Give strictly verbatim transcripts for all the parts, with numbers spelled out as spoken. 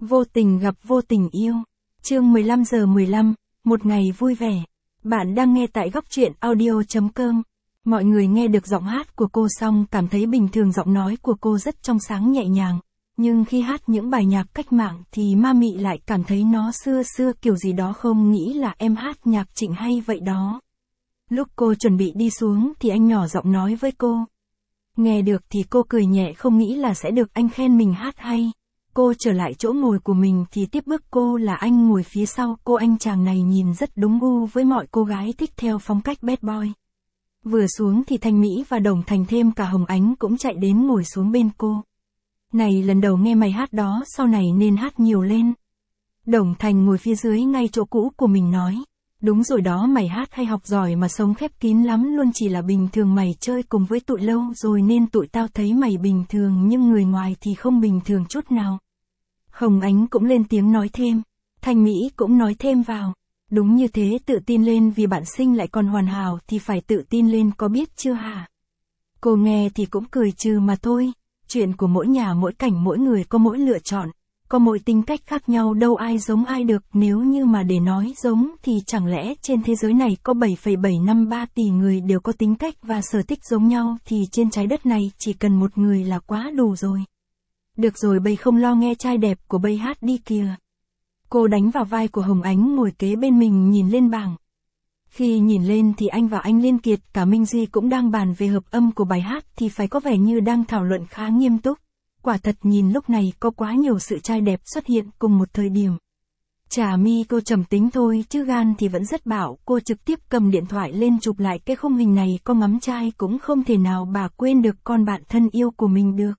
Vô tình gặp vô tình yêu. Chương mười lăm giờ mười lăm, một ngày vui vẻ. Bạn đang nghe tại góc truyện audio chấm com. Mọi người nghe được giọng hát của cô xong cảm thấy bình thường, giọng nói của cô rất trong sáng nhẹ nhàng. Nhưng khi hát những bài nhạc cách mạng thì ma mị lại cảm thấy nó xưa xưa kiểu gì đó, không nghĩ là em hát nhạc Trịnh hay vậy đó. Lúc cô chuẩn bị đi xuống thì anh nhỏ giọng nói với cô. Nghe được thì cô cười nhẹ, không nghĩ là sẽ được anh khen mình hát hay. Cô trở lại chỗ ngồi của mình thì tiếp bước cô là anh ngồi phía sau cô. Anh chàng này nhìn rất đúng gu với mọi cô gái thích theo phong cách bad boy. Vừa xuống thì Thanh Mỹ và Đồng Thành thêm cả Hồng Ánh cũng chạy đến ngồi xuống bên cô. Này, lần đầu nghe mày hát đó, sau này nên hát nhiều lên. Đồng Thành ngồi phía dưới ngay chỗ cũ của mình nói. Đúng rồi đó, mày hát hay học giỏi mà sống khép kín lắm luôn, chỉ là bình thường mày chơi cùng với tụi lâu rồi nên tụi tao thấy mày bình thường nhưng người ngoài thì không bình thường chút nào. Hồng Ánh cũng lên tiếng nói thêm. Thanh Mỹ cũng nói thêm vào. Đúng như thế, tự tin lên, vì bạn sinh lại còn hoàn hảo thì phải tự tin lên, có biết chưa hả? Cô nghe thì cũng cười trừ mà thôi. Chuyện của mỗi nhà mỗi cảnh, mỗi người có mỗi lựa chọn. Có mỗi tính cách khác nhau, đâu ai giống ai được. Nếu như mà để nói giống thì chẳng lẽ trên thế giới này có bảy phẩy bảy năm ba tỷ người đều có tính cách và sở thích giống nhau, thì trên trái đất này chỉ cần một người là quá đủ rồi. Được rồi, bây không lo, nghe trai đẹp của bây hát đi kìa. Cô đánh vào vai của Hồng Ánh ngồi kế bên mình, nhìn lên bảng. Khi nhìn lên thì anh và anh Liên Kiệt cả Minh Duy cũng đang bàn về hợp âm của bài hát, thì phải có vẻ như đang thảo luận khá nghiêm túc. Quả thật nhìn lúc này có quá nhiều sự trai đẹp xuất hiện cùng một thời điểm. Chả mi cô trầm tính thôi chứ gan thì vẫn rất bạo. Cô trực tiếp cầm điện thoại lên chụp lại cái khung hình này, có ngắm trai cũng không thể nào bà quên được con bạn thân yêu của mình được.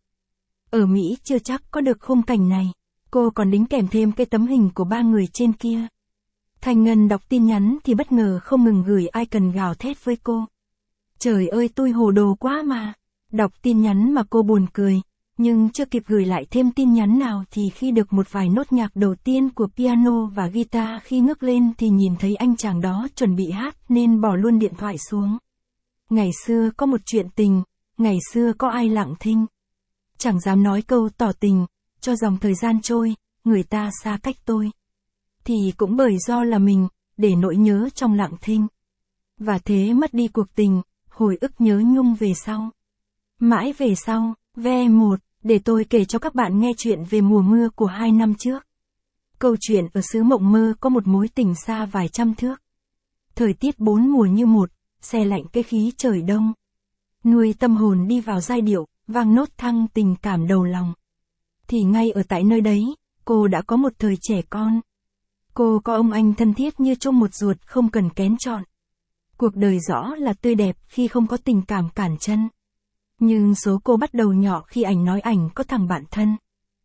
Ở Mỹ chưa chắc có được khung cảnh này. Cô còn đính kèm thêm cái tấm hình của ba người trên kia. Thành Ngân đọc tin nhắn thì bất ngờ không ngừng gửi icon gào thét với cô. Trời ơi, tôi hồ đồ quá mà. Đọc tin nhắn mà cô buồn cười. Nhưng chưa kịp gửi lại thêm tin nhắn nào thì khi được một vài nốt nhạc đầu tiên của piano và guitar, khi ngước lên thì nhìn thấy anh chàng đó chuẩn bị hát nên bỏ luôn điện thoại xuống. Ngày xưa có một chuyện tình, ngày xưa có ai lặng thinh. Chẳng dám nói câu tỏ tình, cho dòng thời gian trôi, người ta xa cách tôi. Thì cũng bởi do là mình, để nỗi nhớ trong lặng thinh. Và thế mất đi cuộc tình, hồi ức nhớ nhung về sau. Mãi về sau, ve một, để tôi kể cho các bạn nghe chuyện về mùa mưa của hai năm trước. Câu chuyện ở xứ mộng mơ có một mối tình xa vài trăm thước. Thời tiết bốn mùa như một, se lạnh cái khí trời đông. Nuôi tâm hồn đi vào giai điệu, vang nốt thăng tình cảm đầu lòng. Thì ngay ở tại nơi đấy, cô đã có một thời trẻ con. Cô có ông anh thân thiết như chung một ruột, không cần kén chọn. Cuộc đời rõ là tươi đẹp khi không có tình cảm cản chân. Nhưng số cô bắt đầu nhỏ khi ảnh nói ảnh có thằng bạn thân.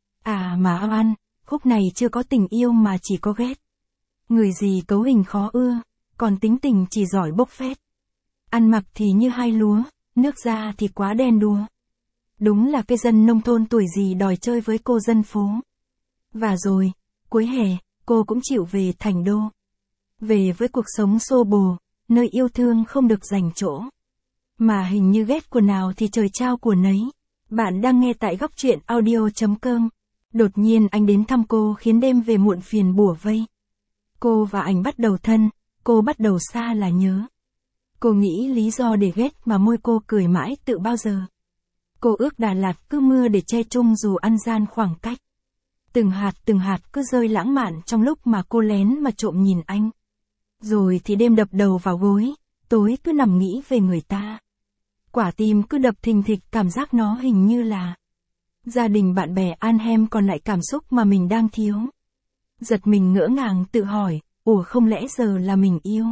À mà oan, khúc này chưa có tình yêu mà chỉ có ghét. Người gì cấu hình khó ưa, còn tính tình chỉ giỏi bốc phét. Ăn mặc thì như hai lúa, nước da thì quá đen đúa. Đúng là cái dân nông thôn tuổi gì đòi chơi với cô dân phố. Và rồi, cuối hè, cô cũng chịu về thành đô. Về với cuộc sống xô bồ, nơi yêu thương không được dành chỗ. Mà hình như ghét của nào thì trời trao của nấy. Bạn đang nghe tại góc truyện audio chấm com. Đột nhiên anh đến thăm cô khiến đêm về muộn phiền bủa vây. Cô và anh bắt đầu thân, cô bắt đầu xa là nhớ. Cô nghĩ lý do để ghét mà môi cô cười mãi tự bao giờ. Cô ước Đà Lạt cứ mưa để che chung dù ăn gian khoảng cách. Từng hạt từng hạt cứ rơi lãng mạn trong lúc mà cô lén mà trộm nhìn anh. Rồi thì đêm đập đầu vào gối, tối cứ nằm nghĩ về người ta. Quả tim cứ đập thình thịch, cảm giác nó hình như là gia đình bạn bè an hem, còn lại cảm xúc mà mình đang thiếu. Giật mình ngỡ ngàng tự hỏi, ủa không lẽ giờ là mình yêu?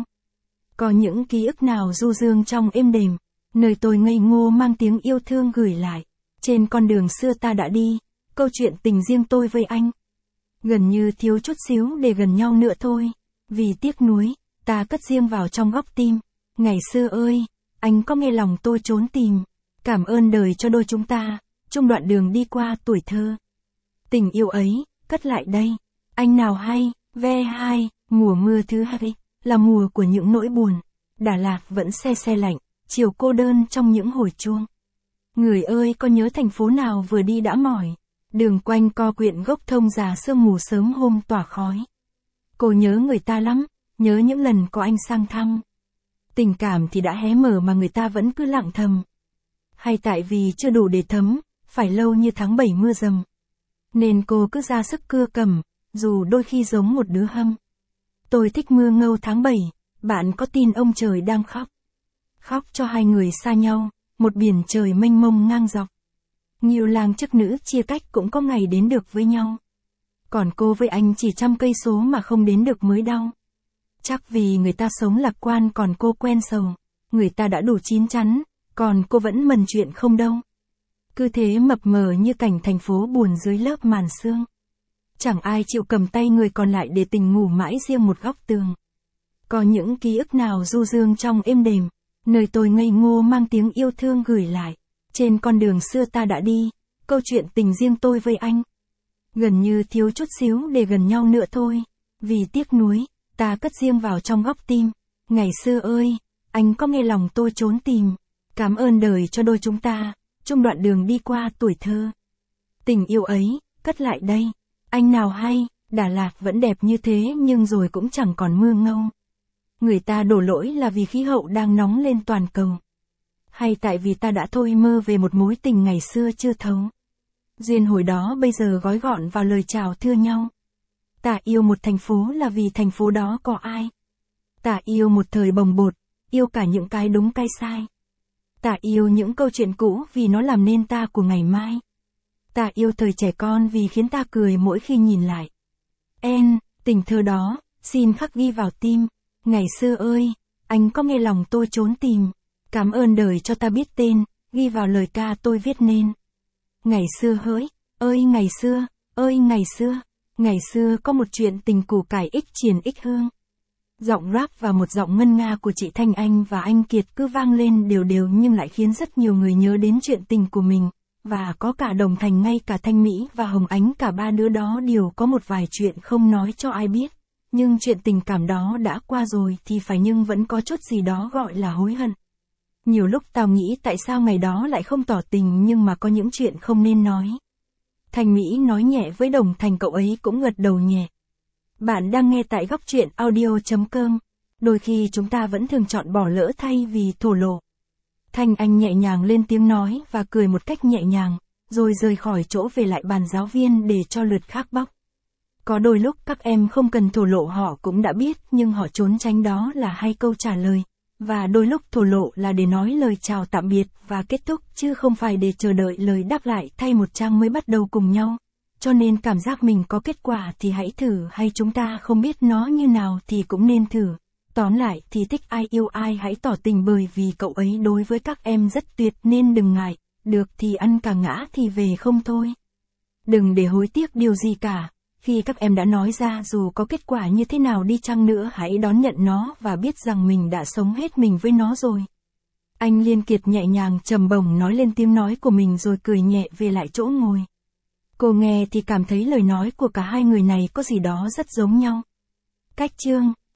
Có những ký ức nào du dương trong êm đềm, nơi tôi ngây ngô mang tiếng yêu thương gửi lại. Trên con đường xưa ta đã đi, câu chuyện tình riêng tôi với anh. Gần như thiếu chút xíu để gần nhau nữa thôi. Vì tiếc nuối, ta cất riêng vào trong góc tim. Ngày xưa ơi, anh có nghe lòng tôi trốn tìm. Cảm ơn đời cho đôi chúng ta, chung đoạn đường đi qua tuổi thơ. Tình yêu ấy, cất lại đây. Anh nào hay, ve hai, mùa mưa thứ hai, là mùa của những nỗi buồn. Đà Lạt vẫn se se lạnh, chiều cô đơn trong những hồi chuông. Người ơi, có nhớ thành phố nào vừa đi đã mỏi? Đường quanh co quyện gốc thông già sương mù sớm hôm tỏa khói. Cô nhớ người ta lắm, nhớ những lần có anh sang thăm. Tình cảm thì đã hé mở mà người ta vẫn cứ lặng thầm. Hay tại vì chưa đủ để thấm, phải lâu như tháng bảy mưa dầm. Nên cô cứ ra sức cưa cầm, dù đôi khi giống một đứa hâm. Tôi thích mưa ngâu tháng bảy, bạn có tin ông trời đang khóc? Khóc cho hai người xa nhau, một biển trời mênh mông ngang dọc. Nhiều làng chức nữ chia cách cũng có ngày đến được với nhau. Còn cô với anh chỉ trăm cây số mà không đến được mới đau. Chắc vì người ta sống lạc quan còn cô quen sầu. Người ta đã đủ chín chắn, còn cô vẫn mần chuyện không đâu. Cứ thế mập mờ như cảnh thành phố buồn dưới lớp màn sương. Chẳng ai chịu cầm tay người còn lại để tình ngủ mãi riêng một góc tường. Có những ký ức nào du dương trong êm đềm, nơi tôi ngây ngô mang tiếng yêu thương gửi lại. Trên con đường xưa ta đã đi, câu chuyện tình riêng tôi với anh. Gần như thiếu chút xíu để gần nhau nữa thôi. Vì tiếc nuối, ta cất riêng vào trong góc tim. Ngày xưa ơi, anh có nghe lòng tôi trốn tìm. Cảm ơn đời cho đôi chúng ta, chung đoạn đường đi qua tuổi thơ. Tình yêu ấy, cất lại đây. Anh nào hay, Đà Lạt vẫn đẹp như thế nhưng rồi cũng chẳng còn mưa ngâu. Người ta đổ lỗi là vì khí hậu đang nóng lên toàn cầu. Hay tại vì ta đã thôi mơ về một mối tình ngày xưa chưa thấu. Duyên hồi đó bây giờ gói gọn vào lời chào thưa nhau. Ta yêu một thành phố là vì thành phố đó có ai. Ta yêu một thời bồng bột, yêu cả những cái đúng cái sai. Ta yêu những câu chuyện cũ vì nó làm nên ta của ngày mai. Ta yêu thời trẻ con vì khiến ta cười mỗi khi nhìn lại. En, tình thơ đó, xin khắc ghi vào tim. Ngày xưa ơi, anh có nghe lòng tôi trốn tìm. Cảm ơn đời cho ta biết tên, ghi vào lời ca tôi viết nên. Ngày xưa hỡi, ơi ngày xưa, ơi ngày xưa, ngày xưa có một chuyện tình củ cải ích triền ích hương. Giọng rap và một giọng ngân nga của chị Thanh Anh và anh Kiệt cứ vang lên đều đều nhưng lại khiến rất nhiều người nhớ đến chuyện tình của mình. Và có cả Đồng Thành ngay cả Thanh Mỹ và Hồng Ánh cả ba đứa đó đều có một vài chuyện không nói cho ai biết. Nhưng chuyện tình cảm đó đã qua rồi thì phải nhưng vẫn có chút gì đó gọi là hối hận. Nhiều lúc tao nghĩ tại sao ngày đó lại không tỏ tình nhưng mà có những chuyện không nên nói. Thanh Mỹ nói nhẹ với Đồng Thành, cậu ấy cũng gật đầu nhẹ. Bạn đang nghe tại góc truyện audio chấm com. Đôi khi chúng ta vẫn thường chọn bỏ lỡ thay vì thổ lộ. Thanh Anh nhẹ nhàng lên tiếng nói và cười một cách nhẹ nhàng, rồi rời khỏi chỗ về lại bàn giáo viên để cho lượt khác bóc. Có đôi lúc các em không cần thổ lộ họ cũng đã biết nhưng họ trốn tránh đó là hay câu trả lời. Và đôi lúc thổ lộ là để nói lời chào tạm biệt và kết thúc chứ không phải để chờ đợi lời đáp lại thay một trang mới bắt đầu cùng nhau. Cho nên cảm giác mình có kết quả thì hãy thử, hay chúng ta không biết nó như nào thì cũng nên thử. Tóm lại thì thích ai yêu ai hãy tỏ tình bởi vì cậu ấy đối với các em rất tuyệt nên đừng ngại, được thì ăn cả ngã thì về không thôi. Đừng để hối tiếc điều gì cả. Khi các em đã nói ra dù có kết quả như thế nào đi chăng nữa hãy đón nhận nó và biết rằng mình đã sống hết mình với nó rồi. Anh Liên Kiệt nhẹ nhàng trầm bổng nói lên tiếng nói của mình rồi cười nhẹ về lại chỗ ngồi. Cô nghe thì cảm thấy lời nói của cả hai người này có gì đó rất giống nhau. Cách chương